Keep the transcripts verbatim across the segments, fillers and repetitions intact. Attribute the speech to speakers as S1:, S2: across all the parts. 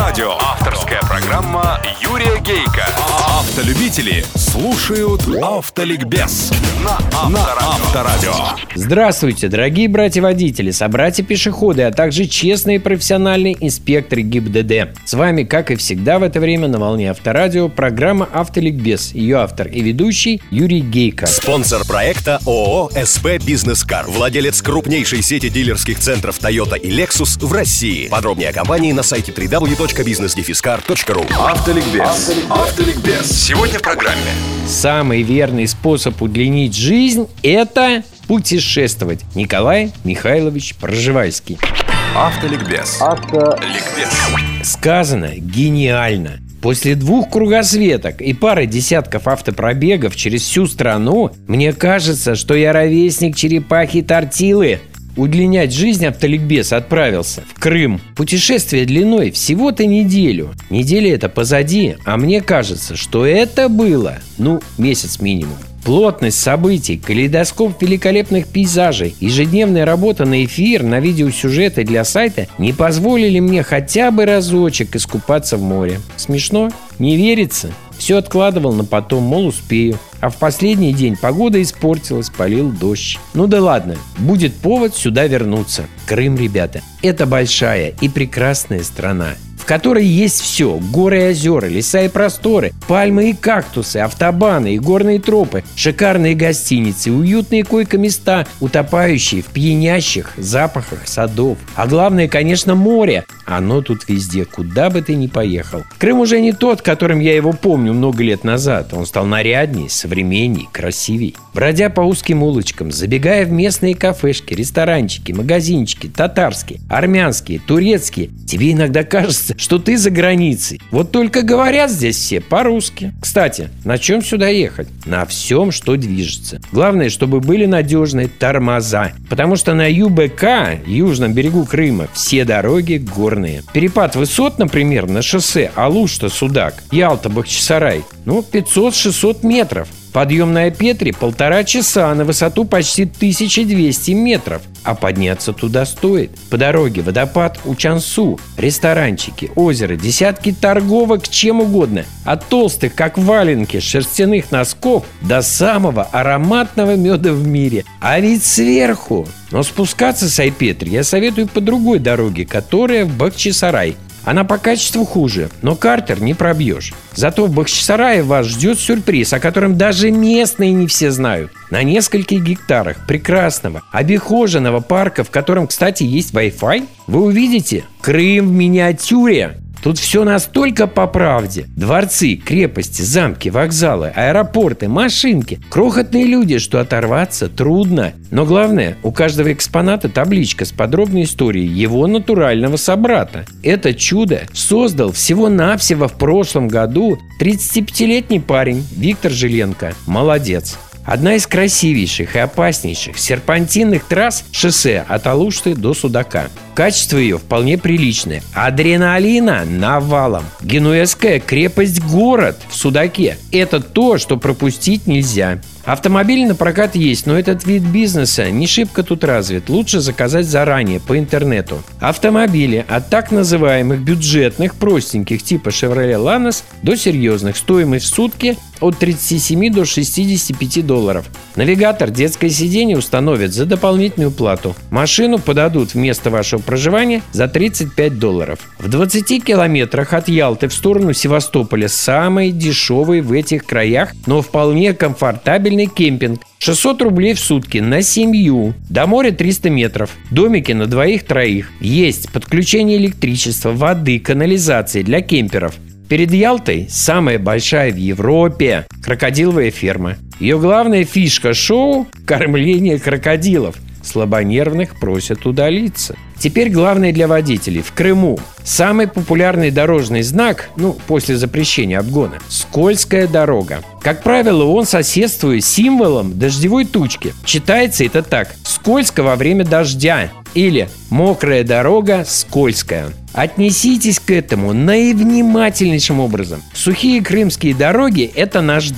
S1: Авторадио. Авторская программа Юрия Гейка. Автолюбители слушают Автоликбез на Авторадио.
S2: Здравствуйте, дорогие братья-водители, собратья-пешеходы, а также честные профессиональные инспекторы ГИБДД. С вами, как и всегда в это время на волне Авторадио, программа Автоликбез. Ее автор и ведущий Юрий Гейка.
S3: Спонсор проекта ООО «СП Бизнес Кар», владелец крупнейшей сети дилерских центров Toyota и Lexus в России. Подробнее о компании на сайте дабл ю дабл ю дабл ю точка бизнес дефис кар точка ру.
S1: Автоликбез. Автоликбез. Сегодня в программе.
S2: Самый верный способ удлинить жизнь – это путешествовать. Николай Михайлович Пржевальский.
S1: Автоликбез. Автоликбез.
S2: Сказано гениально. После двух кругосветок и пары десятков автопробегов через всю страну, мне кажется, что я ровесник черепахи-тортилы. Удлинять жизнь Автоликбез отправился в Крым. Путешествие длиной всего-то неделю. Неделя это позади, а мне кажется, что это было, ну, месяц минимум. Плотность событий, калейдоскоп великолепных пейзажей, ежедневная работа на эфир, на видеосюжеты для сайта не позволили мне хотя бы разочек искупаться в море. Смешно? Не верится? Все откладывал на потом, мол, успею. А в последний день погода испортилась, полил дождь. Ну да ладно, будет повод сюда вернуться. Крым, ребята, это большая и прекрасная страна, в которой есть все: горы и озера, леса и просторы, пальмы и кактусы, автобаны и горные тропы, шикарные гостиницы, уютные койко-места, утопающие в пьянящих запахах садов. А главное, конечно, море. Оно тут везде, куда бы ты ни поехал. Крым уже не тот, которым я его помню много лет назад. Он стал нарядней, современней, красивей. Бродя по узким улочкам, забегая в местные кафешки, ресторанчики, магазинчики, татарские, армянские, турецкие, тебе иногда кажется, что ты за границей. Вот только говорят здесь все по-русски. Кстати, на чем сюда ехать? На всем, что движется. Главное, чтобы были надежные тормоза. Потому что на ю бэ ка, южном берегу Крыма, все дороги горные. Перепад высот, например, на шоссе Алушта-Судак, Ялта-Бахчисарай, ну, пятьсот-шестьсот метров. Подъем на Петре полтора часа на высоту почти тысяча двести метров. А подняться туда стоит. По дороге водопад Учансу, ресторанчики, озеро, десятки торговок, чем угодно. От толстых, как валенки, шерстяных носков до самого ароматного меда в мире. А ведь сверху. Но спускаться с Айпетри я советую по другой дороге, которая в Бахчисарай. Она по качеству хуже, но картер не пробьешь. Зато в Бахчисарае вас ждет сюрприз, о котором даже местные не все знают. На нескольких гектарах прекрасного, обихоженного парка, в котором, кстати, есть Wi-Fi, вы увидите Крым в миниатюре. Тут все настолько по правде. Дворцы, крепости, замки, вокзалы, аэропорты, машинки. Крохотные люди, что оторваться трудно. Но главное, у каждого экспоната табличка с подробной историей его натурального собрата. Это чудо создал всего-навсего в прошлом году тридцатипятилетний парень Виктор Жиленко. Молодец. Одна из красивейших и опаснейших серпантинных трасс шоссе от Алушты до Судака. Качество ее вполне приличное. Адреналина навалом. Генуэзская крепость-город в Судаке. Это то, что пропустить нельзя. Автомобили на прокат есть, но этот вид бизнеса не шибко тут развит. Лучше заказать заранее по интернету. Автомобили от так называемых бюджетных, простеньких типа Chevrolet Lanos до серьезных. Стоимость в сутки от тридцати семи до шестидесяти пяти долларов. Навигатор, детское сиденье установят за дополнительную плату. Машину подадут в место вашего проживания за тридцать пять долларов. В двадцати километрах от Ялты в сторону Севастополя самый дешевый в этих краях, но вполне комфортабельный кемпинг. шестьсот рублей в сутки на семью. До моря триста метров. Домики на двоих-троих. Есть подключение электричества, воды, канализации для кемперов. Перед Ялтой самая большая в Европе крокодиловая ферма. Ее главная фишка шоу – кормление крокодилов. Слабонервных просят удалиться. Теперь главное для водителей. В Крыму самый популярный дорожный знак, ну, после запрещения обгона – скользкая дорога. Как правило, он соседствует с символом дождевой тучки. Читается это так: скользко во время дождя или мокрая дорога скользкая. Отнеситесь к этому наивнимательнейшим образом. Сухие крымские дороги – это наждак.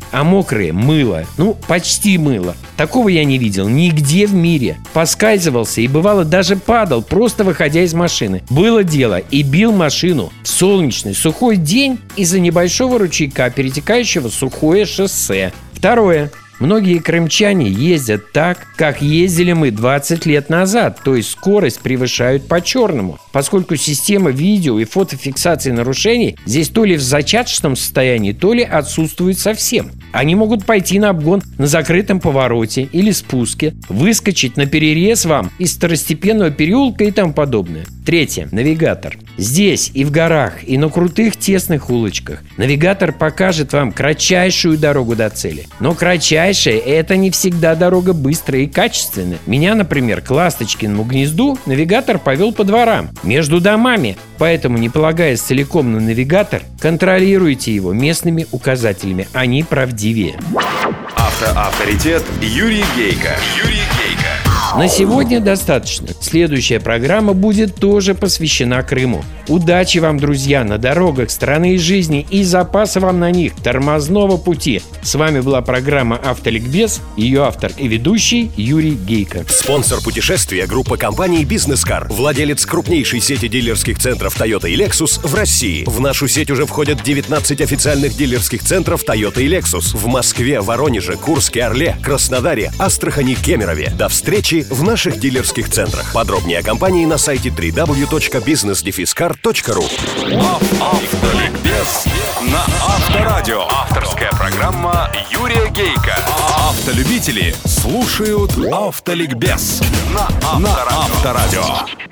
S2: а мокрые – мыло. Ну, почти мыло. Такого я не видел нигде в мире. Поскальзывался и, бывало, даже падал, просто выходя из машины. Было дело, и бил машину в солнечный сухой день из-за небольшого ручейка, перетекающего в сухое шоссе. Второе. Многие крымчане ездят так, как ездили мы двадцать лет назад, то есть скорость превышают по-черному, поскольку система видео и фотофиксации нарушений здесь то ли в зачаточном состоянии, то ли отсутствует совсем. Они могут пойти на обгон на закрытом повороте или спуске, выскочить на перерез вам из второстепенного переулка и тому подобное. Третье. Навигатор. Здесь и в горах, и на крутых тесных улочках навигатор покажет вам кратчайшую дорогу до цели. Но кратчайшая – это не всегда дорога быстрая и качественная. Меня, например, к Ласточкиному гнезду навигатор повел по дворам, между домами. Поэтому, не полагаясь целиком на навигатор, контролируйте его местными указателями. Они правдивее.
S1: Автоавторитет Юрий Гейко. Юрий Гейко.
S2: На сегодня достаточно. Следующая программа будет тоже посвящена Крыму. Удачи вам, друзья, на дорогах страны и жизни и запаса вам на них тормозного пути. С вами была программа «Автоликбез», ее автор и ведущий Юрий Гейко.
S3: Спонсор путешествия – группа компаний «Бизнес-Кар», владелец крупнейшей сети дилерских центров Toyota и Lexus в России. В нашу сеть уже входят девятнадцать официальных дилерских центров Toyota и Lexus в Москве, Воронеже, Курске, Орле, Краснодаре, Астрахани, Кемерове. До встречи в наших дилерских центрах. Подробнее о компании на сайте дабл ю дабл ю дабл ю точка бизнес кар точка ру.
S1: Автоликбез на Авторадио. Авторская программа Юрия Гейко. Автолюбители слушают Автоликбез на Авторадио.